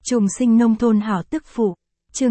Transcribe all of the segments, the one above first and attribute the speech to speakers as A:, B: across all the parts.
A: Trùng sinh nông thôn hảo tức phụ, chương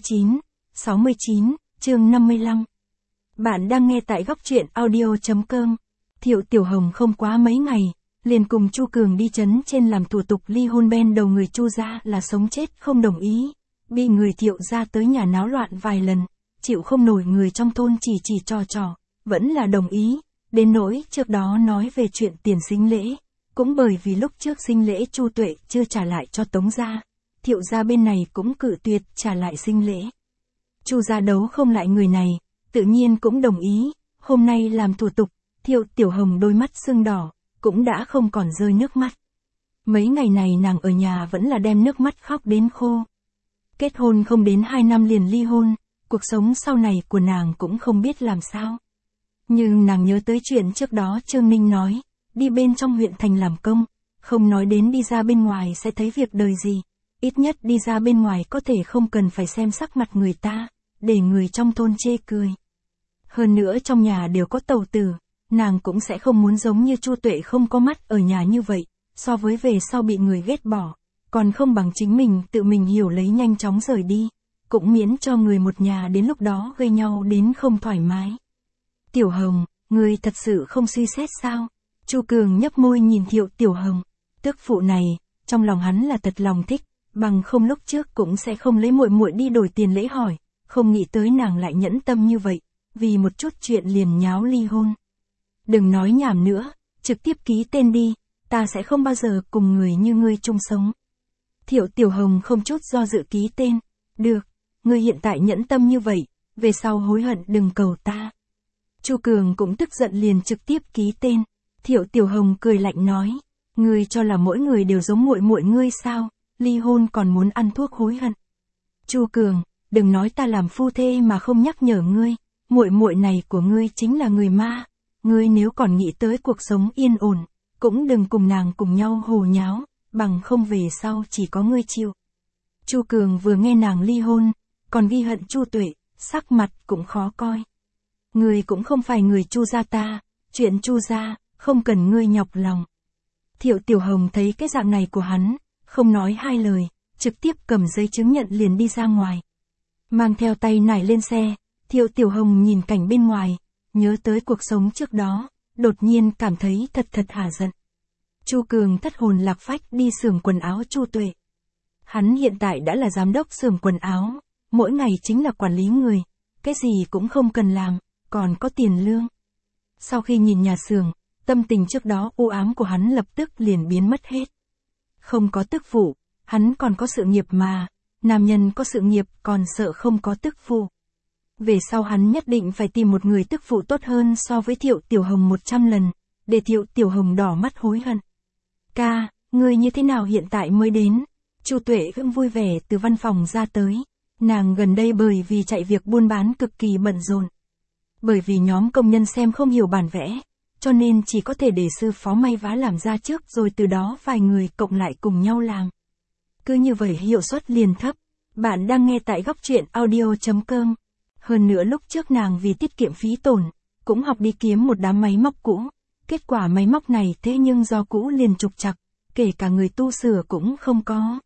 A: 69, chương 55. Bạn đang nghe tại góc truyện audio.com. Thiệu Tiểu Hồng không quá mấy ngày, liền cùng Chu Cường đi trấn trên làm thủ tục ly hôn. Ben đầu người Chu gia là sống chết không đồng ý, bị người Thiệu gia tới nhà náo loạn vài lần, chịu không nổi người trong thôn chỉ trò, vẫn là đồng ý. Đến nỗi trước đó nói về chuyện tiền sinh lễ, cũng bởi vì lúc trước sinh lễ Chu Tuệ chưa trả lại cho Tống gia, Thiệu gia bên này cũng cự tuyệt trả lại sinh lễ. Chu gia đấu không lại người này, tự nhiên cũng đồng ý. Hôm nay làm thủ tục, Thiệu Tiểu Hồng đôi mắt sưng đỏ, cũng đã không còn rơi nước mắt. Mấy ngày này nàng ở nhà vẫn là đem nước mắt khóc đến khô. Kết hôn không đến 2 năm liền ly hôn, cuộc sống sau này của nàng cũng không biết làm sao. Nhưng nàng nhớ tới chuyện trước đó Trương Ninh nói, đi bên trong huyện thành làm công, không nói đến đi ra bên ngoài sẽ thấy việc đời gì. Ít nhất đi ra bên ngoài có thể không cần phải xem sắc mặt người ta, để người trong thôn chê cười. Hơn nữa trong nhà đều có tàu tử, nàng cũng sẽ không muốn giống như Chu Tuệ không có mắt ở nhà như vậy, so với về sau bị người ghét bỏ, còn không bằng chính mình tự mình hiểu lấy nhanh chóng rời đi, cũng miễn cho người một nhà đến lúc đó gây nhau đến không thoải mái. Tiểu Hồng, người thật sự không suy xét sao? Chu Cường nhấp môi nhìn Thiệu Tiểu Hồng, tức phụ này, trong lòng hắn là thật lòng thích, bằng không lúc trước cũng sẽ không lấy muội muội đi đổi tiền lễ hỏi, không nghĩ tới nàng lại nhẫn tâm như vậy, vì một chút chuyện liền nháo ly hôn. Đừng nói nhảm nữa, trực tiếp ký tên đi, ta sẽ không bao giờ cùng người như ngươi chung sống. Thiệu Tiểu Hồng không chút do dự ký tên, được, ngươi hiện tại nhẫn tâm như vậy, về sau hối hận đừng cầu ta. Chu Cường cũng tức giận liền trực tiếp ký tên. Thiệu Tiểu Hồng cười lạnh nói, ngươi cho là mỗi người đều giống muội muội ngươi sao, ly hôn còn muốn ăn thuốc hối hận. Chu Cường, đừng nói ta làm phu thê mà không nhắc nhở ngươi, muội muội này của ngươi chính là người ma, ngươi nếu còn nghĩ tới cuộc sống yên ổn, cũng đừng cùng nàng cùng nhau hồ nháo, bằng không về sau chỉ có ngươi chịu. Chu Cường vừa nghe nàng ly hôn, còn ghi hận Chu Tuệ, sắc mặt cũng khó coi. Ngươi cũng không phải người Chu gia ta, chuyện Chu gia, không cần ngươi nhọc lòng. Thiệu Tiểu Hồng thấy cái dạng này của hắn, không nói hai lời, trực tiếp cầm giấy chứng nhận liền đi ra ngoài. Mang theo tay nải lên xe, Thiệu Tiểu Hồng nhìn cảnh bên ngoài, nhớ tới cuộc sống trước đó, đột nhiên cảm thấy thật hả giận. Chu Cường thất hồn lạc phách đi xưởng quần áo Chu Tuệ. Hắn hiện tại đã là giám đốc xưởng quần áo, mỗi ngày chính là quản lý người, cái gì cũng không cần làm, còn có tiền lương. Sau khi nhìn nhà xưởng, tâm tình trước đó u ám của hắn lập tức liền biến mất hết. Không có tức phụ, hắn còn có sự nghiệp mà, nam nhân có sự nghiệp còn sợ không có tức phụ. Về sau hắn nhất định phải tìm một người tức phụ tốt hơn so với Thiệu Tiểu Hồng 100 lần, để Thiệu Tiểu Hồng đỏ mắt hối hận. Ca, ngươi như thế nào hiện tại mới đến? Chu Tuệ cũng vui vẻ từ văn phòng ra tới, nàng gần đây bởi vì chạy việc buôn bán cực kỳ bận rộn. Bởi vì nhóm công nhân xem không hiểu bản vẽ, cho nên chỉ có thể để sư phó may vá làm ra trước rồi từ đó vài người cộng lại cùng nhau làm. Cứ như vậy hiệu suất liền thấp. Bạn đang nghe tại góc truyện audio.com. Hơn nữa lúc trước nàng vì tiết kiệm phí tổn, cũng học đi kiếm một đám máy móc cũ. Kết quả máy móc này thế nhưng do cũ liền trục trặc, kể cả người tu sửa cũng không có.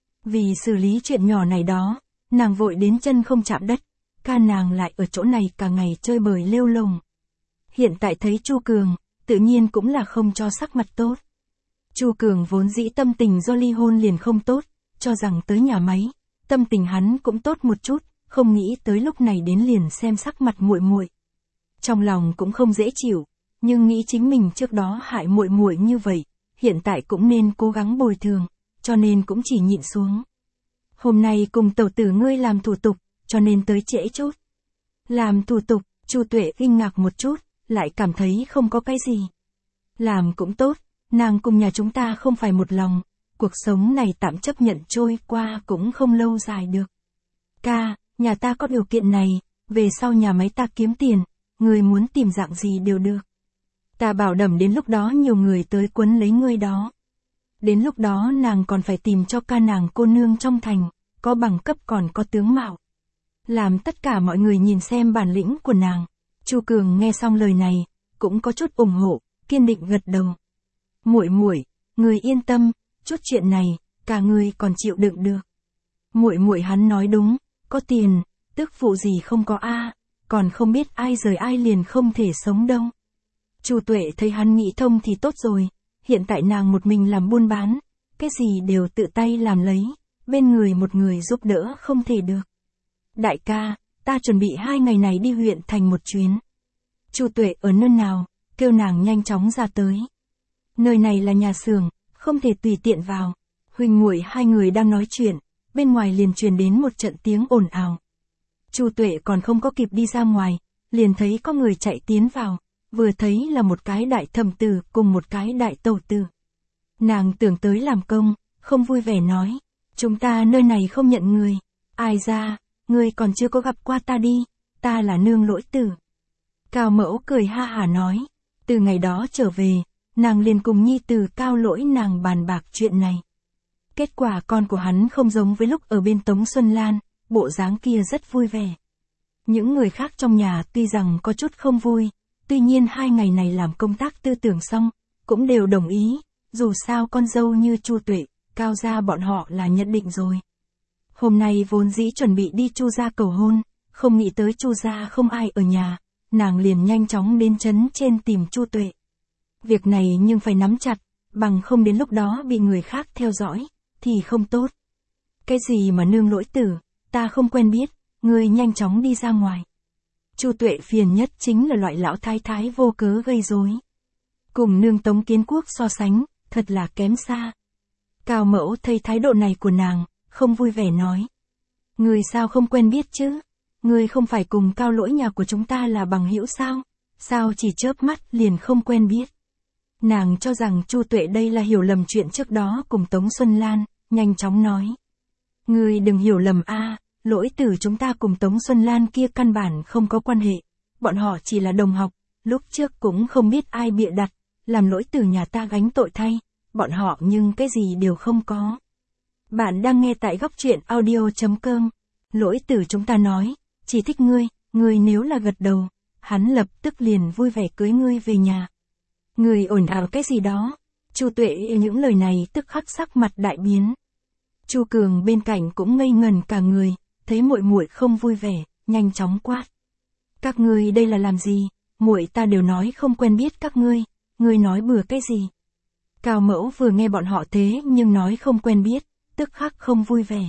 A: Vì xử lý chuyện nhỏ này đó, nàng vội đến chân không chạm đất, ca nàng lại ở chỗ này cả ngày chơi bời lêu lồng. Hiện tại thấy Chu Cường, tự nhiên cũng là không cho sắc mặt tốt. Chu Cường vốn dĩ tâm tình do ly hôn liền không tốt, cho rằng tới nhà máy, tâm tình hắn cũng tốt một chút, không nghĩ tới lúc này đến liền xem sắc mặt muội muội. Trong lòng cũng không dễ chịu, nhưng nghĩ chính mình trước đó hại muội muội như vậy, hiện tại cũng nên cố gắng bồi thường, cho nên cũng chỉ nhịn xuống. Hôm nay cùng tẩu tử ngươi làm thủ tục, cho nên tới trễ chút. Làm thủ tục, Chu Tuệ kinh ngạc một chút, lại cảm thấy không có cái gì. Làm cũng tốt, nàng cùng nhà chúng ta không phải một lòng, cuộc sống này tạm chấp nhận trôi qua cũng không lâu dài được. Ca, nhà ta có điều kiện này, về sau nhà máy ta kiếm tiền, người muốn tìm dạng gì đều được. Ta bảo đảm đến lúc đó nhiều người tới quấn lấy ngươi đó. Đến lúc đó nàng còn phải tìm cho ca nàng cô nương trong thành, có bằng cấp còn có tướng mạo. Làm tất cả mọi người nhìn xem bản lĩnh của nàng. Chu Cường nghe xong lời này, cũng có chút ủng hộ, kiên định gật đầu. Muội muội, người yên tâm, chút chuyện này, cả người còn chịu đựng được. Muội muội hắn nói đúng, có tiền, tức phụ gì không có a, còn không biết ai rời ai liền không thể sống đâu. Chu Tuệ thấy hắn nghĩ thông thì tốt rồi, hiện tại nàng một mình làm buôn bán, cái gì đều tự tay làm lấy, bên người một người giúp đỡ không thể được. Đại ca, ta chuẩn bị 2 ngày này đi huyện thành một chuyến. Chu Tuệ ở nơi nào, kêu nàng nhanh chóng ra tới. Nơi này là nhà xưởng, không thể tùy tiện vào. Huynh muội hai người đang nói chuyện, bên ngoài liền truyền đến một trận tiếng ồn ào. Chu Tuệ còn không có kịp đi ra ngoài, liền thấy có người chạy tiến vào, vừa thấy là một cái đại thẩm tử cùng một cái đại tẩu tử. Nàng tưởng tới làm công, không vui vẻ nói, chúng ta nơi này không nhận người, ai ra, người còn chưa có gặp qua ta đi, ta là nương Lỗi Tử. Cao Mẫu cười ha hả nói, từ ngày đó trở về, nàng liền cùng nhi tử Cao Lỗi nàng bàn bạc chuyện này. Kết quả con của hắn không giống với lúc ở bên Tống Xuân Lan, bộ dáng kia rất vui vẻ. Những người khác trong nhà tuy rằng có chút không vui, tuy nhiên 2 ngày này làm công tác tư tưởng xong, cũng đều đồng ý, dù sao con dâu như Chu Tuệ, Cao gia bọn họ là nhận định rồi. Hôm nay vốn dĩ chuẩn bị đi Chu gia cầu hôn, không nghĩ tới Chu gia không ai ở nhà, nàng liền nhanh chóng đến trấn trên tìm Chu Tuệ. Việc này nhưng phải nắm chặt, bằng không đến lúc đó bị người khác theo dõi, thì không tốt. Cái gì mà nương Lỗi Tử, ta không quen biết, ngươi nhanh chóng đi ra ngoài. Chu Tuệ phiền nhất chính là loại lão thái thái vô cớ gây rối. Cùng nương Tống Kiến Quốc so sánh, thật là kém xa. Cao Mẫu thấy thái độ này của nàng, không vui vẻ nói. Ngươi sao không quen biết chứ? Ngươi không phải cùng Cao Lỗi nhà của chúng ta là bằng hữu sao? Sao chỉ chớp mắt liền không quen biết? Nàng cho rằng Chu Tuệ đây là hiểu lầm chuyện trước đó cùng Tống Xuân Lan, nhanh chóng nói. Ngươi đừng hiểu lầm a, Lỗi Tử chúng ta cùng Tống Xuân Lan kia căn bản không có quan hệ, bọn họ chỉ là đồng học, lúc trước cũng không biết ai bịa đặt, làm Lỗi Tử nhà ta gánh tội thay, bọn họ nhưng cái gì đều không có. Bạn đang nghe tại góc truyện audio.com. Lỗi Tử chúng ta nói, chỉ thích ngươi, ngươi nếu là gật đầu, hắn lập tức liền vui vẻ cưới ngươi về nhà. Ngươi ồn ào cái gì đó? Chu Tuệ những lời này tức khắc sắc mặt đại biến. Chu Cường bên cạnh cũng ngây ngần cả người, thấy muội muội không vui vẻ, nhanh chóng quát. Các ngươi đây là làm gì? Muội ta đều nói không quen biết các ngươi nói bừa cái gì? Cao Mẫu vừa nghe bọn họ thế nhưng nói không quen biết, tức khắc không vui vẻ.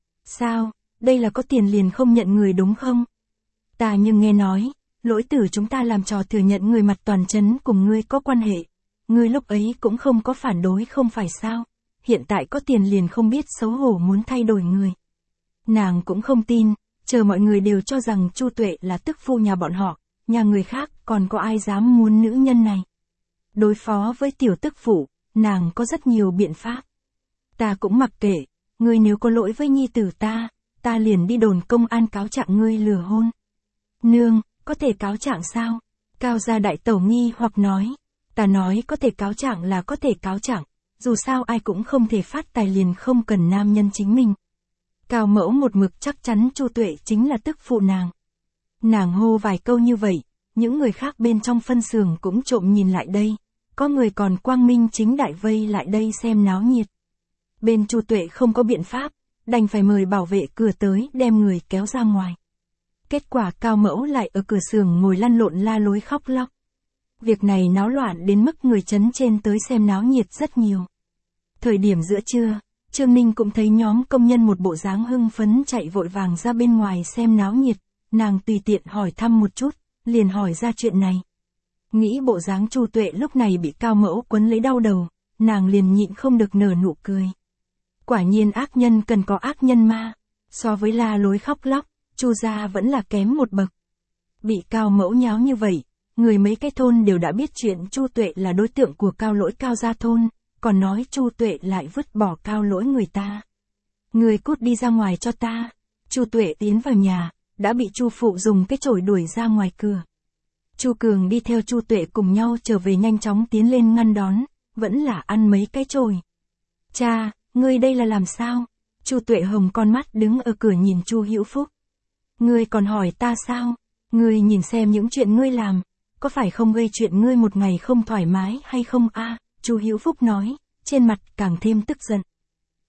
A: Sao, đây là có tiền liền không nhận người đúng không? Ta nhưng nghe nói, Lỗi Tử chúng ta làm trò thừa nhận người mặt toàn trấn cùng ngươi có quan hệ. Ngươi lúc ấy cũng không có phản đối không phải sao? Hiện tại có tiền liền không biết xấu hổ muốn thay đổi người. Nàng cũng không tin, chờ mọi người đều cho rằng Chu Tuệ là tức phu nhà bọn họ, nhà người khác còn có ai dám muốn nữ nhân này. Đối phó với tiểu tức phụ, nàng có rất nhiều biện pháp. Ta cũng mặc kệ, ngươi nếu có lỗi với nhi tử ta liền đi đồn công an cáo trạng ngươi lừa hôn. Nương, có thể cáo trạng sao? Cao gia đại tẩu nghi hoặc nói. Ta nói có thể cáo trạng là có thể cáo trạng, dù sao ai cũng không thể phát tài liền không cần nam nhân chính mình. Cao Mẫu một mực chắc chắn Chu Tuệ chính là tức phụ nàng. Nàng hô vài câu như vậy, những người khác bên trong phân xưởng cũng trộm nhìn lại đây, có người còn quang minh chính đại vây lại đây xem náo nhiệt. Bên Chu Tuệ không có biện pháp, đành phải mời bảo vệ cửa tới đem người kéo ra ngoài. Kết quả Cao Mẫu lại ở cửa xưởng ngồi lăn lộn la lối khóc lóc. Việc này náo loạn đến mức người trấn trên tới xem náo nhiệt rất nhiều. Thời điểm giữa trưa, Trương Ninh cũng thấy nhóm công nhân một bộ dáng hưng phấn chạy vội vàng ra bên ngoài xem náo nhiệt, nàng tùy tiện hỏi thăm một chút, liền hỏi ra chuyện này. Nghĩ bộ dáng Chu Tuệ lúc này bị Cao Mẫu quấn lấy đau đầu, nàng liền nhịn không được nở nụ cười. Quả nhiên ác nhân cần có ác nhân ma, so với la lối khóc lóc, Chu gia vẫn là kém một bậc. Bị Cao Mẫu nháo như vậy, người mấy cái thôn đều đã biết chuyện Chu Tuệ là đối tượng của Cao Lỗi Cao gia thôn, còn nói Chu Tuệ lại vứt bỏ Cao Lỗi người ta. Người cút đi ra ngoài cho ta. Chu Tuệ tiến vào nhà, đã bị Chu phụ dùng cái chổi đuổi ra ngoài cửa. Chu Cường đi theo Chu Tuệ cùng nhau trở về nhanh chóng tiến lên ngăn đón, vẫn là ăn mấy cái chổi. Cha, ngươi đây là làm sao? Chu Tuệ hồng con mắt đứng ở cửa nhìn Chu Hữu Phúc. Ngươi còn hỏi ta sao? Ngươi nhìn xem những chuyện ngươi làm, có phải không gây chuyện ngươi một ngày không thoải mái hay không a? Chu Hữu Phúc nói, trên mặt càng thêm tức giận.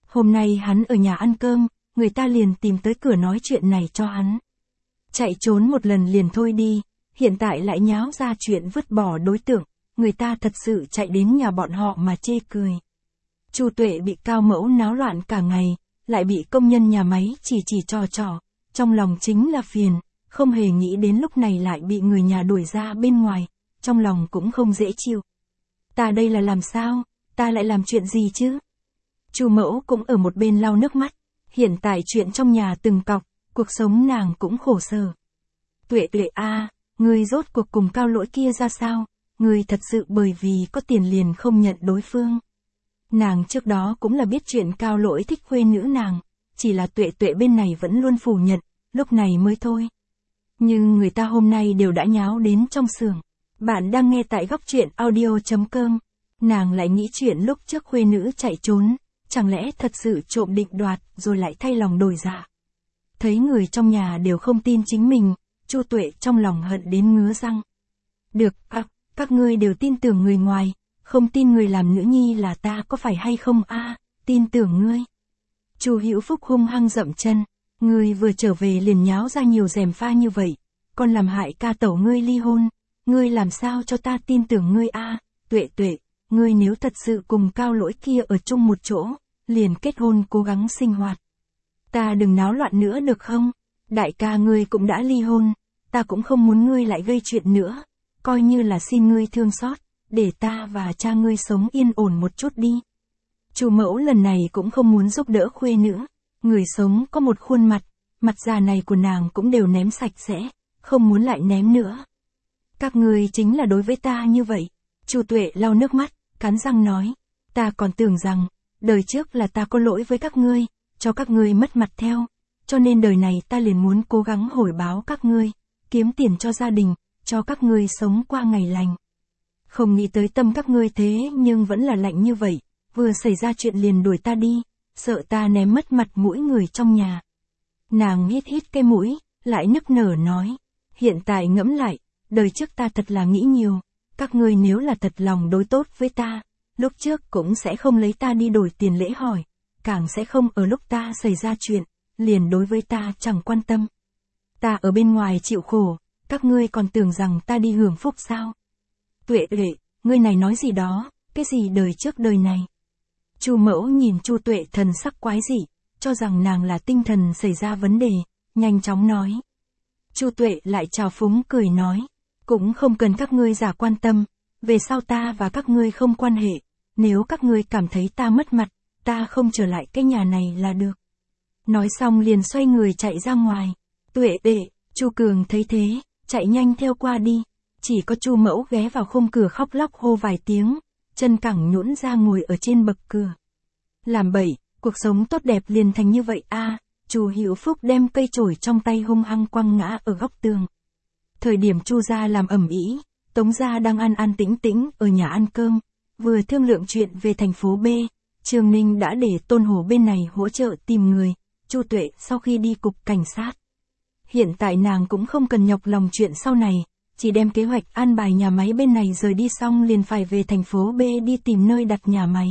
A: Hôm nay hắn ở nhà ăn cơm, người ta liền tìm tới cửa nói chuyện này cho hắn. Chạy trốn một lần liền thôi đi, hiện tại lại nháo ra chuyện vứt bỏ đối tượng, người ta thật sự chạy đến nhà bọn họ mà chê cười. Chu Tuệ bị Cao Mẫu náo loạn cả ngày, lại bị công nhân nhà máy chỉ trò, trong lòng chính là phiền, không hề nghĩ đến lúc này lại bị người nhà đuổi ra bên ngoài, trong lòng cũng không dễ chịu. Ta đây là làm sao, ta lại làm chuyện gì chứ? Chu Mẫu cũng ở một bên lau nước mắt, hiện tại chuyện trong nhà từng cọc, cuộc sống nàng cũng khổ sở. Tuệ a, ngươi rốt cuộc cùng Cao Lỗi kia ra sao, ngươi thật sự bởi vì có tiền liền không nhận đối phương. Nàng trước đó cũng là biết chuyện Cao Lỗi thích khuê nữ nàng, chỉ là Tuệ bên này vẫn luôn phủ nhận, lúc này mới thôi. Nhưng người ta hôm nay đều đã nháo đến trong xưởng. Bạn đang nghe tại góc truyện audio.com. Nàng lại nghĩ chuyện lúc trước khuê nữ chạy trốn, chẳng lẽ thật sự trộm định đoạt rồi lại thay lòng đổi dạ. Thấy người trong nhà đều không tin chính mình, Chu Tuệ trong lòng hận đến ngứa răng. Được, các ngươi đều tin tưởng người ngoài, không tin người làm nữ nhi là ta có phải hay không a? Tin tưởng ngươi. Chu Hữu Phúc hung hăng dậm chân, ngươi vừa trở về liền nháo ra nhiều gièm pha như vậy, còn làm hại ca tẩu ngươi ly hôn, ngươi làm sao cho ta tin tưởng ngươi a? Tuệ, ngươi nếu thật sự cùng Cao Lỗi kia ở chung một chỗ, liền kết hôn cố gắng sinh hoạt. Ta đừng náo loạn nữa được không? Đại ca ngươi cũng đã ly hôn, ta cũng không muốn ngươi lại gây chuyện nữa, coi như là xin ngươi thương xót, để ta và cha ngươi sống yên ổn một chút đi. Chu Mẫu lần này cũng không muốn giúp đỡ khuê nữ, người sống có một khuôn mặt già này của nàng cũng đều ném sạch sẽ, không muốn lại ném nữa. Các ngươi chính là đối với ta như vậy. Chu Tuệ lau nước mắt, cắn răng nói, ta còn tưởng rằng, đời trước là ta có lỗi với các ngươi, cho các ngươi mất mặt theo, cho nên đời này ta liền muốn cố gắng hồi báo các ngươi, kiếm tiền cho gia đình, cho các ngươi sống qua ngày lành. Không nghĩ tới tâm các ngươi thế nhưng vẫn là lạnh như vậy, vừa xảy ra chuyện liền đuổi ta đi, sợ ta ném mất mặt mũi người trong nhà. Nàng hít cái mũi, lại nức nở nói, hiện tại ngẫm lại, đời trước ta thật là nghĩ nhiều, các ngươi nếu là thật lòng đối tốt với ta, lúc trước cũng sẽ không lấy ta đi đổi tiền lễ hỏi, càng sẽ không ở lúc ta xảy ra chuyện, liền đối với ta chẳng quan tâm. Ta ở bên ngoài chịu khổ, các ngươi còn tưởng rằng ta đi hưởng phúc sao? Tuệ, ngươi này nói gì đó, cái gì đời trước đời này? Chu Mẫu nhìn Chu Tuệ thần sắc quái dị, cho rằng nàng là tinh thần xảy ra vấn đề, nhanh chóng nói. Chu Tuệ lại chào phúng cười nói, cũng không cần các ngươi giả quan tâm, về sau ta và các ngươi không quan hệ, nếu các ngươi cảm thấy ta mất mặt, ta không trở lại cái nhà này là được. Nói xong liền xoay người chạy ra ngoài. Tuệ, Chu Cường thấy thế, chạy nhanh theo qua đi, chỉ có Chu Mẫu ghé vào khung cửa khóc lóc hô vài tiếng, chân cẳng nhũn ra ngồi ở trên bậc cửa. Làm bậy, cuộc sống tốt đẹp liền thành như vậy a. Chu Hữu Phúc đem cây chổi trong tay hung hăng quăng ngã ở góc tường. Thời điểm Chu gia làm ầm ĩ, Tống gia đang an tĩnh ở nhà ăn cơm, vừa thương lượng chuyện về thành phố B, Trương Ninh đã để Tôn Hổ bên này hỗ trợ tìm người, Chu Tuệ sau khi đi cục cảnh sát. Hiện tại nàng cũng không cần nhọc lòng chuyện sau này, chỉ đem kế hoạch an bài nhà máy bên này rời đi xong liền phải về thành phố B đi tìm nơi đặt nhà máy.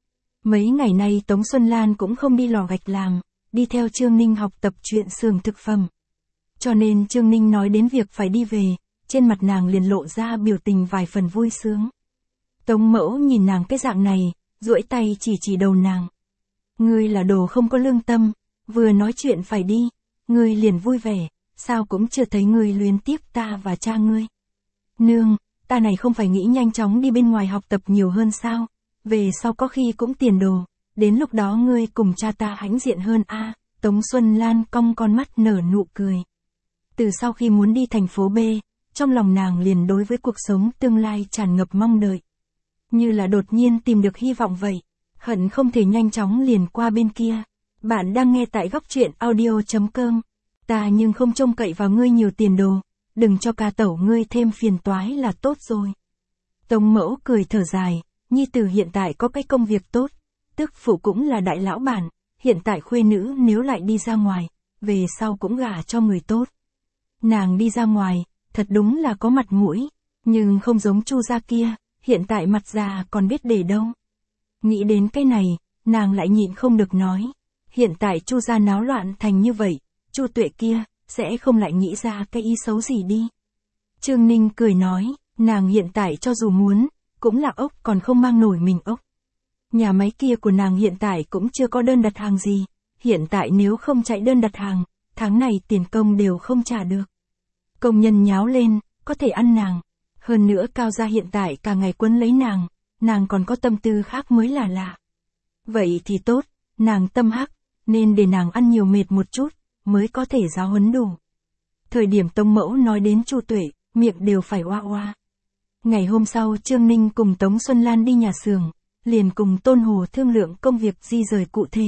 A: Mấy ngày nay Tống Xuân Lan cũng không đi lò gạch làm, đi theo Trương Ninh học tập chuyện xưởng thực phẩm. Cho nên Trương Ninh nói đến việc phải đi về, trên mặt nàng liền lộ ra biểu tình vài phần vui sướng. Tống Mẫu nhìn nàng cái dạng này, duỗi tay chỉ đầu nàng. Ngươi là đồ không có lương tâm, vừa nói chuyện phải đi, ngươi liền vui vẻ, sao cũng chưa thấy ngươi luyến tiếc ta và cha ngươi. Nương, ta này không phải nghĩ nhanh chóng đi bên ngoài học tập nhiều hơn sao, về sau có khi cũng tiền đồ, đến lúc đó ngươi cùng cha ta hãnh diện hơn a. Tống Xuân Lan cong con mắt nở nụ cười. Từ sau khi muốn đi thành phố B, trong lòng nàng liền đối với cuộc sống tương lai tràn ngập mong đợi. Như là đột nhiên tìm được hy vọng vậy, hận không thể nhanh chóng liền qua bên kia. Bạn đang nghe tại góc truyện audio.com. Ta nhưng không trông cậy vào ngươi nhiều tiền đồ, đừng cho ca tẩu ngươi thêm phiền toái là tốt rồi. Tống Mẫu cười thở dài, nhi tử hiện tại có cái công việc tốt, tức phụ cũng là đại lão bản, hiện tại khuê nữ nếu lại đi ra ngoài, về sau cũng gả cho người tốt. Nàng đi ra ngoài, thật đúng là có mặt mũi, nhưng không giống Chu gia kia, hiện tại mặt già còn biết để đâu. Nghĩ đến cái này, nàng lại nhịn không được nói. Hiện tại Chu gia náo loạn thành như vậy, Chu Tuệ kia, sẽ không lại nghĩ ra cái ý xấu gì đi. Trương Ninh cười nói, nàng hiện tại cho dù muốn, cũng là ốc còn không mang nổi mình ốc. Nhà máy kia của nàng hiện tại cũng chưa có đơn đặt hàng gì, hiện tại nếu không chạy đơn đặt hàng, tháng này tiền công đều không trả được. Công nhân nháo lên, có thể ăn nàng. Hơn nữa Cao gia hiện tại cả ngày quấn lấy nàng còn có tâm tư khác mới là lạ. Vậy thì tốt, nàng tâm hắc, nên để nàng ăn nhiều mệt một chút, mới có thể giáo huấn đủ. Thời điểm Tống Mẫu nói đến Chu Tuệ, miệng đều phải oa oa. Ngày hôm sau Trương Ninh cùng Tống Xuân Lan đi nhà xưởng, liền cùng Tôn Hồ thương lượng công việc di rời cụ thể.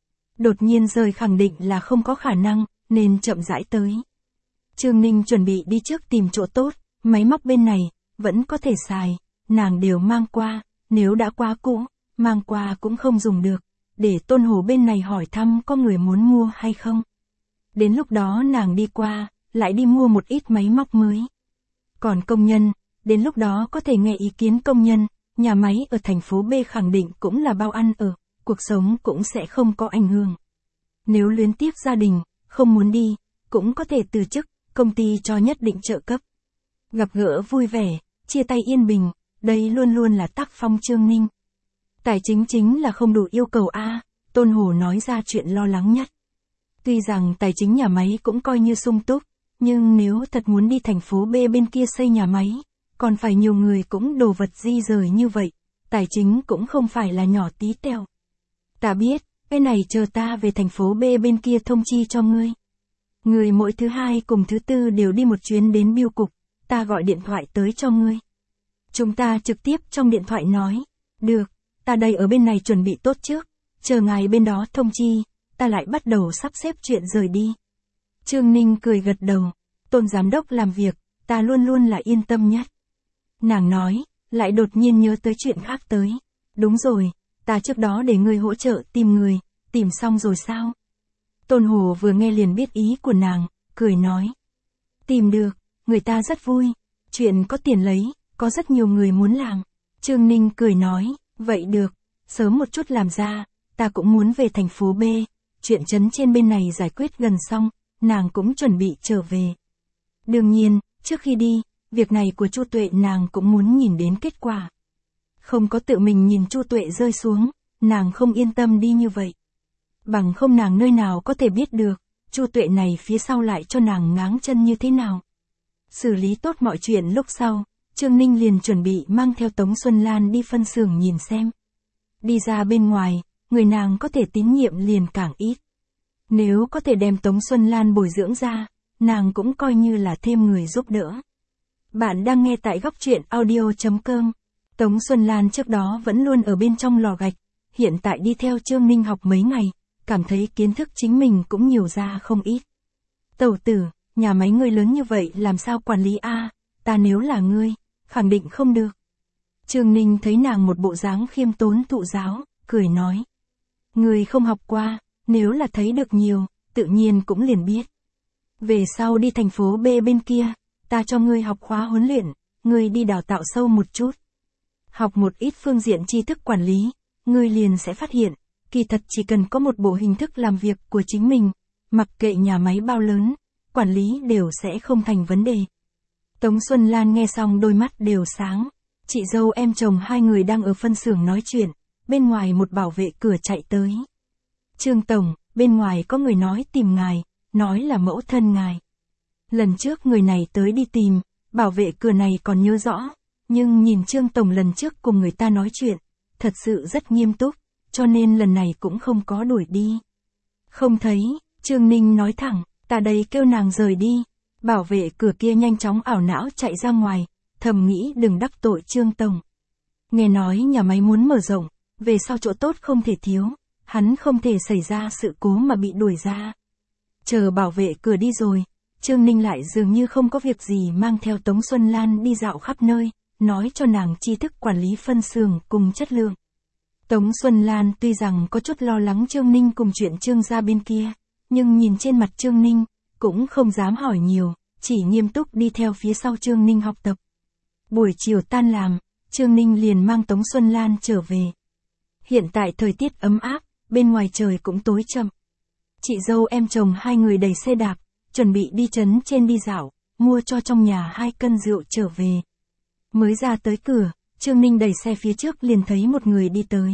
A: Đột nhiên rời khẳng định là không có khả năng, nên chậm rãi tới. Trương Ninh chuẩn bị đi trước tìm chỗ tốt, máy móc bên này, vẫn có thể xài, nàng đều mang qua, nếu đã quá cũ, mang qua cũng không dùng được, để Tôn Hồ bên này hỏi thăm có người muốn mua hay không. Đến lúc đó nàng đi qua, lại đi mua một ít máy móc mới. Còn công nhân, đến lúc đó có thể nghe ý kiến công nhân, nhà máy ở thành phố B khẳng định cũng là bao ăn ở, cuộc sống cũng sẽ không có ảnh hưởng. Nếu luyến tiếc gia đình, không muốn đi, cũng có thể từ chức, công ty cho nhất định trợ cấp. Gặp gỡ vui vẻ, chia tay yên bình, đây luôn luôn là tác phong Trương Ninh. Tài chính chính là không đủ yêu cầu a, Tôn Hồ nói ra chuyện lo lắng nhất. Tuy rằng tài chính nhà máy cũng coi như sung túc, nhưng nếu thật muốn đi thành phố B bên kia xây nhà máy, còn phải nhiều người cũng đồ vật di rời như vậy, tài chính cũng không phải là nhỏ tí teo. Ta biết, cái này chờ ta về thành phố B bên kia thông chi cho ngươi. Người mỗi thứ hai cùng thứ tư đều đi một chuyến đến bưu cục, ta gọi điện thoại tới cho ngươi. Chúng ta trực tiếp trong điện thoại nói, được, ta đây ở bên này chuẩn bị tốt trước, chờ ngài bên đó thông chi, ta lại bắt đầu sắp xếp chuyện rời đi. Trương Ninh cười gật đầu, Tôn giám đốc làm việc, ta luôn luôn là yên tâm nhất. Nàng nói, lại đột nhiên nhớ tới chuyện khác tới. Đúng rồi, ta trước đó để ngươi hỗ trợ tìm người, tìm xong rồi sao? Tôn Hồ vừa nghe liền biết ý của nàng, cười nói. Tìm được, người ta rất vui, chuyện có tiền lấy, có rất nhiều người muốn làm. Trương Ninh cười nói, vậy được, sớm một chút làm ra, ta cũng muốn về thành phố B, chuyện trấn trên bên này giải quyết gần xong, nàng cũng chuẩn bị trở về. Đương nhiên, trước khi đi, việc này của Chu Tuệ nàng cũng muốn nhìn đến kết quả. Không có tự mình nhìn Chu Tuệ rơi xuống, nàng không yên tâm đi như vậy. Bằng không nàng nơi nào có thể biết được, Chu Tuệ này phía sau lại cho nàng ngáng chân như thế nào. Xử lý tốt mọi chuyện lúc sau, Trương Ninh liền chuẩn bị mang theo Tống Xuân Lan đi phân xưởng nhìn xem. Đi ra bên ngoài, người nàng có thể tín nhiệm liền càng ít. Nếu có thể đem Tống Xuân Lan bồi dưỡng ra, nàng cũng coi như là thêm người giúp đỡ. Bạn đang nghe tại góc truyện audio.com. Tống Xuân Lan trước đó vẫn luôn ở bên trong lò gạch, hiện tại đi theo Trương Ninh học mấy ngày, cảm thấy kiến thức chính mình cũng nhiều ra không ít. Tẩu tử, nhà máy ngươi lớn như vậy làm sao quản lý a? Ta nếu là ngươi, khẳng định không được. Trương Ninh thấy nàng một bộ dáng khiêm tốn thụ giáo, cười nói. Ngươi không học qua, nếu là thấy được nhiều, tự nhiên cũng liền biết. Về sau đi thành phố B bên kia, ta cho ngươi học khóa huấn luyện, ngươi đi đào tạo sâu một chút. Học một ít phương diện tri thức quản lý, ngươi liền sẽ phát hiện, kỳ thật chỉ cần có một bộ hình thức làm việc của chính mình, mặc kệ nhà máy bao lớn, quản lý đều sẽ không thành vấn đề. Tống Xuân Lan nghe xong đôi mắt đều sáng, chị dâu em chồng hai người đang ở phân xưởng nói chuyện, bên ngoài một bảo vệ cửa chạy tới. Trương Tổng, bên ngoài có người nói tìm ngài, nói là mẫu thân ngài. Lần trước người này tới đi tìm, bảo vệ cửa này còn nhớ rõ, nhưng nhìn Trương Tổng lần trước cùng người ta nói chuyện, thật sự rất nghiêm túc, cho nên lần này cũng không có đuổi đi. Không thấy, Trương Ninh nói thẳng, ta đây kêu nàng rời đi. Bảo vệ cửa kia nhanh chóng ảo não chạy ra ngoài, thầm nghĩ đừng đắc tội Trương Tổng. Nghe nói nhà máy muốn mở rộng, về sau chỗ tốt không thể thiếu, hắn không thể xảy ra sự cố mà bị đuổi ra. Chờ bảo vệ cửa đi rồi, Trương Ninh lại dường như không có việc gì mang theo Tống Xuân Lan đi dạo khắp nơi, nói cho nàng tri thức quản lý phân xưởng cùng chất lượng. Tống Xuân Lan tuy rằng có chút lo lắng Trương Ninh cùng chuyện Trương gia bên kia, nhưng nhìn trên mặt Trương Ninh, cũng không dám hỏi nhiều, chỉ nghiêm túc đi theo phía sau Trương Ninh học tập. Buổi chiều tan làm, Trương Ninh liền mang Tống Xuân Lan trở về. Hiện tại thời tiết ấm áp, bên ngoài trời cũng tối chậm. Chị dâu em chồng hai người đẩy xe đạp, chuẩn bị đi trấn trên đi dạo, mua cho trong nhà 2 cân rượu trở về. Mới ra tới cửa, Trương Ninh đẩy xe phía trước liền thấy một người đi tới.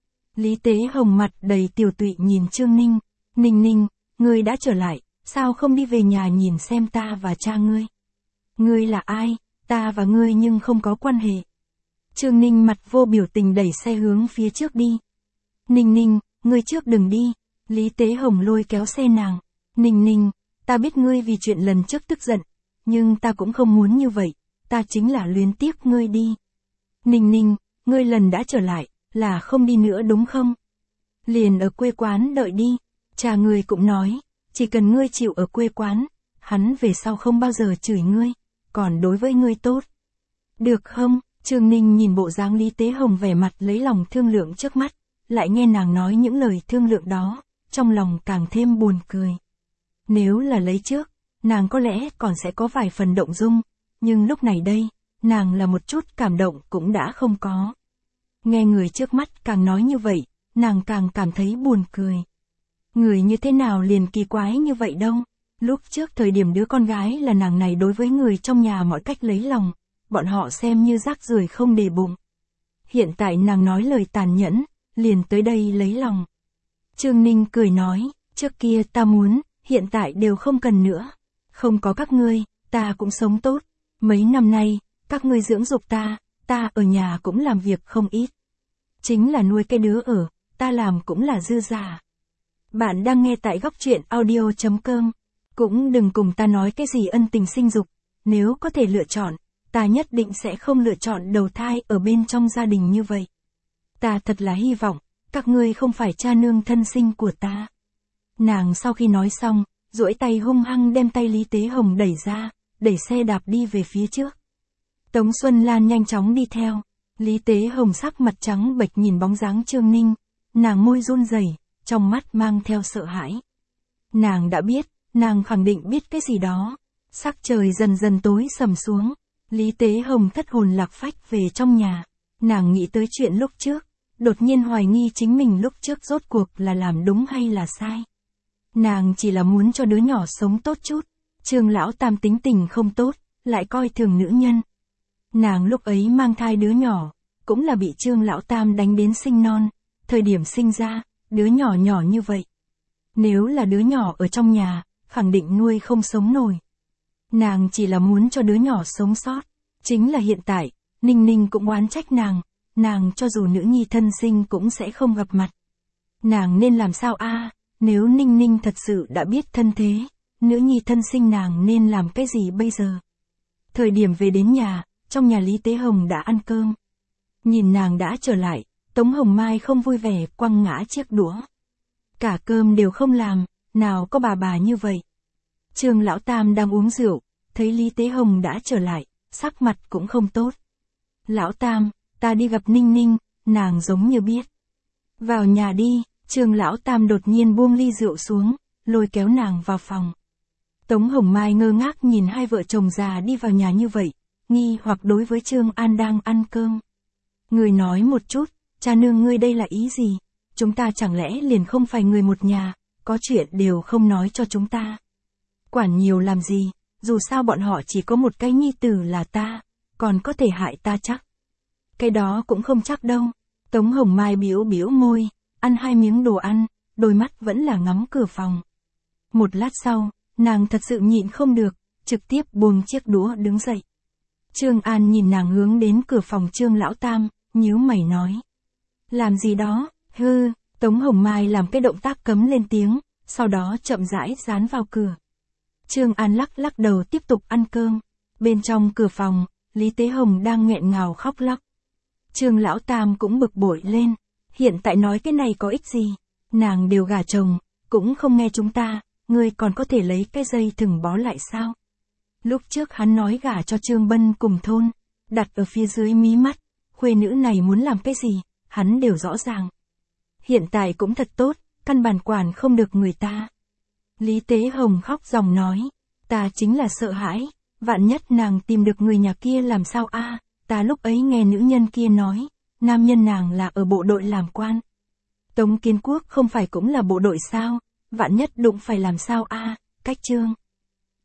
A: Lý Tế Hồng mặt đầy tiều tụy nhìn Trương Ninh, Ninh Ninh, ngươi đã trở lại, sao không đi về nhà nhìn xem ta và cha ngươi? Ngươi là ai, ta và ngươi nhưng không có quan hệ. Trương Ninh mặt vô biểu tình đẩy xe hướng phía trước đi. Ninh Ninh, ngươi trước đừng đi, Lý Tế Hồng lôi kéo xe nàng. Ninh Ninh, ta biết ngươi vì chuyện lần trước tức giận, nhưng ta cũng không muốn như vậy, ta chính là luyến tiếc ngươi đi. Ninh Ninh, ngươi lần đã trở lại, là không đi nữa đúng không? Liền ở quê quán đợi đi, cha ngươi cũng nói, chỉ cần ngươi chịu ở quê quán, hắn về sau không bao giờ chửi ngươi, còn đối với ngươi tốt. Được không? Trương Ninh nhìn bộ dáng Lý Tế Hồng vẻ mặt lấy lòng thương lượng trước mắt, lại nghe nàng nói những lời thương lượng đó, trong lòng càng thêm buồn cười. Nếu là lấy trước, nàng có lẽ còn sẽ có vài phần động dung, nhưng lúc này đây, nàng là một chút cảm động cũng đã không có. Nghe người trước mắt càng nói như vậy, nàng càng cảm thấy buồn cười. Người như thế nào liền kỳ quái như vậy đâu. Lúc trước thời điểm đứa con gái là nàng này đối với người trong nhà mọi cách lấy lòng, bọn họ xem như rác rưởi không để bụng. Hiện tại nàng nói lời tàn nhẫn, liền tới đây lấy lòng. Trương Ninh cười nói, trước kia ta muốn, hiện tại đều không cần nữa. Không có các ngươi, ta cũng sống tốt. Mấy năm nay, các ngươi dưỡng dục ta ở nhà cũng làm việc không ít. Chính là nuôi cái đứa ở, ta làm cũng là dư giả. Bạn đang nghe tại góc truyện audio.com. Cũng đừng cùng ta nói cái gì ân tình sinh dục, nếu có thể lựa chọn, ta nhất định sẽ không lựa chọn đầu thai ở bên trong gia đình như vậy. Ta thật là hy vọng, các ngươi không phải cha nương thân sinh của ta. Nàng sau khi nói xong, duỗi tay hung hăng đem tay Lý Tế Hồng đẩy ra, đẩy xe đạp đi về phía trước. Tống Xuân Lan nhanh chóng đi theo, Lý Tế Hồng sắc mặt trắng bệch nhìn bóng dáng Trương Ninh, nàng môi run rẩy, trong mắt mang theo sợ hãi. Nàng đã biết, nàng khẳng định biết cái gì đó. Sắc trời dần dần tối sầm xuống, Lý Tế Hồng thất hồn lạc phách về trong nhà. Nàng nghĩ tới chuyện lúc trước, đột nhiên hoài nghi chính mình lúc trước rốt cuộc là làm đúng hay là sai. Nàng chỉ là muốn cho đứa nhỏ sống tốt chút. Trương Lão Tam tính tình không tốt, lại coi thường nữ nhân. Nàng lúc ấy mang thai đứa nhỏ, cũng là bị Trương Lão Tam đánh đến sinh non. Thời điểm sinh ra, đứa nhỏ nhỏ như vậy. Nếu là đứa nhỏ ở trong nhà, khẳng định nuôi không sống nổi. Nàng chỉ là muốn cho đứa nhỏ sống sót. Chính là hiện tại, Ninh Ninh cũng oán trách nàng cho dù nữ nhi thân sinh cũng sẽ không gặp mặt. Nàng nên làm sao a? Nếu Ninh Ninh thật sự đã biết thân thế, nữ nhi thân sinh nàng nên làm cái gì bây giờ? Thời điểm về đến nhà, trong nhà Lý Tế Hồng đã ăn cơm. Nhìn nàng đã trở lại, Tống Hồng Mai không vui vẻ quăng ngã chiếc đũa. Cả cơm đều không làm, nào có bà như vậy. Trương Lão Tam đang uống rượu, thấy Lý Tế Hồng đã trở lại, sắc mặt cũng không tốt. Lão Tam, ta đi gặp Ninh Ninh, nàng giống như biết. Vào nhà đi, Trương Lão Tam đột nhiên buông ly rượu xuống, lôi kéo nàng vào phòng. Tống Hồng Mai ngơ ngác nhìn hai vợ chồng già đi vào nhà như vậy, nghi hoặc đối với Trương An đang ăn cơm. Người nói một chút, cha nương ngươi đây là ý gì? Chúng ta chẳng lẽ liền không phải người một nhà, có chuyện đều không nói cho chúng ta. Quản nhiều làm gì, dù sao bọn họ chỉ có một cái nhi tử là ta, còn có thể hại ta chắc. Cái đó cũng không chắc đâu. Tống Hồng Mai biểu môi, ăn 2 miếng đồ ăn, đôi mắt vẫn là ngắm cửa phòng. Một lát sau, nàng thật sự nhịn không được, trực tiếp buông chiếc đũa đứng dậy. Trương An nhìn nàng hướng đến cửa phòng Trương Lão Tam, nhíu mày nói. Làm gì đó, hư, Tống Hồng Mai làm cái động tác cấm lên tiếng, sau đó chậm rãi dán vào cửa. Trương An lắc đầu tiếp tục ăn cơm. Bên trong cửa phòng, Lý Tế Hồng đang nghẹn ngào khóc lóc. Trương Lão Tam cũng bực bội lên. Hiện tại nói cái này có ích gì? Nàng đều gả chồng, cũng không nghe chúng ta, ngươi còn có thể lấy cái dây thừng bó lại sao? Lúc trước hắn nói gả cho Trương Bân cùng thôn, đặt ở phía dưới mí mắt, khuê nữ này muốn làm cái gì, hắn đều rõ ràng. Hiện tại cũng thật tốt, căn bản quản không được người ta. Lý Tế Hồng khóc ròng nói, ta chính là sợ hãi, vạn nhất nàng tìm được người nhà kia làm sao a? Ta lúc ấy nghe nữ nhân kia nói, nam nhân nàng là ở bộ đội làm quan. Tống Kiến Quốc không phải cũng là bộ đội sao, vạn nhất đụng phải làm sao a? Cách Trương.